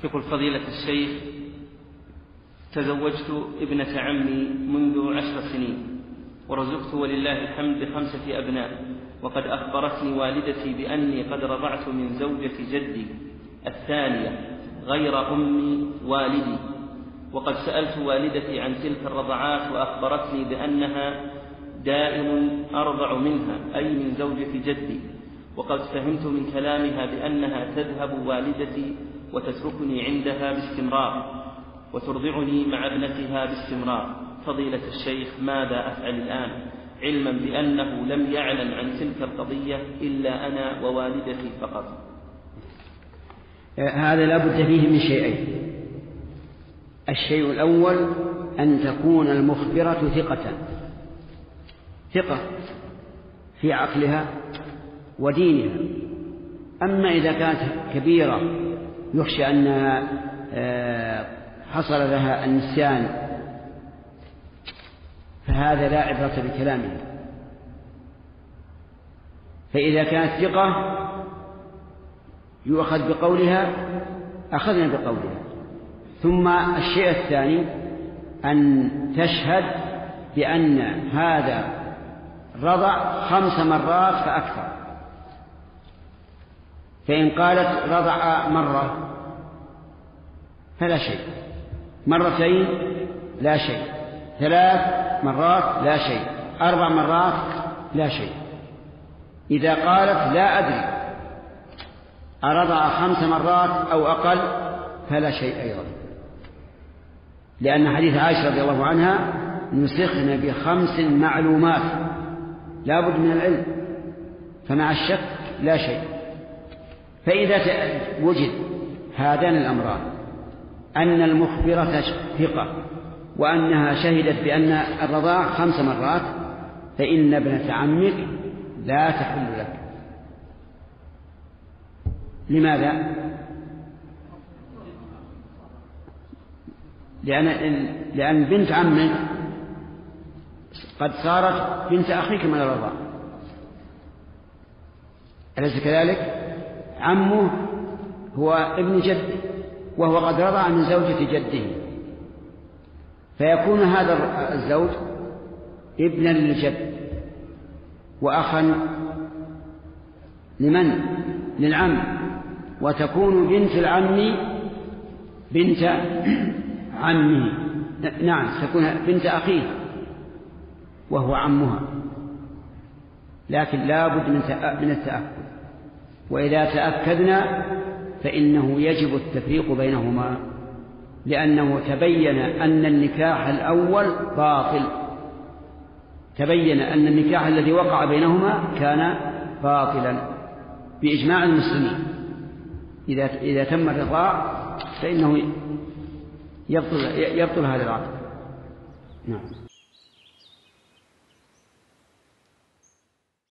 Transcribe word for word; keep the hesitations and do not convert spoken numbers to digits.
يقول فضيلة الشيخ: تزوجت ابنة عمي منذ عشر سنين ورزقت ولله الحمد بخمسة أبناء، وقد أخبرتني والدتي بأني قد رضعت من زوجة جدي الثانية غير أم والدي، وقد سألت والدتي عن تلك الرضعات وأخبرتني بأنها دائم أرضع منها أي من زوجة جدي، وقد فهمت من كلامها بأنها تذهب والدتي وتتركني عندها باستمرار وترضعني مع ابنتها باستمرار. فضيلة الشيخ ماذا أفعل الآن، علما بأنه لم يعلم عن تلك القضية إلا أنا ووالدتي فقط؟ هذا لا بد فيه من شيئين. الشيء الأول أن تكون المخبرة ثقة ثقة في عقلها ودينها. أما إذا كانت كبيرة يخشى أن حصل لها النسيان فهذا لا عبرة بكلامها. فإذا كانت ثقة يؤخذ بقولها أخذنا بقولها. ثم الشيء الثاني أن تشهد بأن هذا رضع خمس مرات فأكثر. فإن قالت رضع مرة فلا شيء، مرتين لا شيء، ثلاث مرات لا شيء، أربع مرات لا شيء. إذا قالت لا أدري أرضع خمس مرات أو أقل فلا شيء أيضا، لأن حديث عائشة رضي الله عنها نسخن بخمس معلومات لا بد من العلم، فمع الشك لا شيء. فإذا وجد هذان الأمران أن المخبرة ثقة وأنها شهدت بأن الرضاع خمس مرات فإن ابنة عمك لا تحل لك. لماذا؟ لأن, لأن بنت عمك قد صارت بنت أخيك من الرضاع، أليس كذلك؟ عمه هو ابن جده وهو قد رضع من زوجة جده، فيكون هذا الزوج ابنا للجد وأخا لمن؟ للعم، وتكون بنت العم بنت عمه، نعم تكون بنت أخيه وهو عمها، لكن لا بد من التأكد. وإذا تأكدنا فإنه يجب التفريق بينهما، لأنه تبين أن النكاح الأول باطل، تبين أن النكاح الذي وقع بينهما كان باطلا بإجماع المسلمين. إذا إذا تم الرضاع فإنه يبطل يبطل هذا العقد. نعم.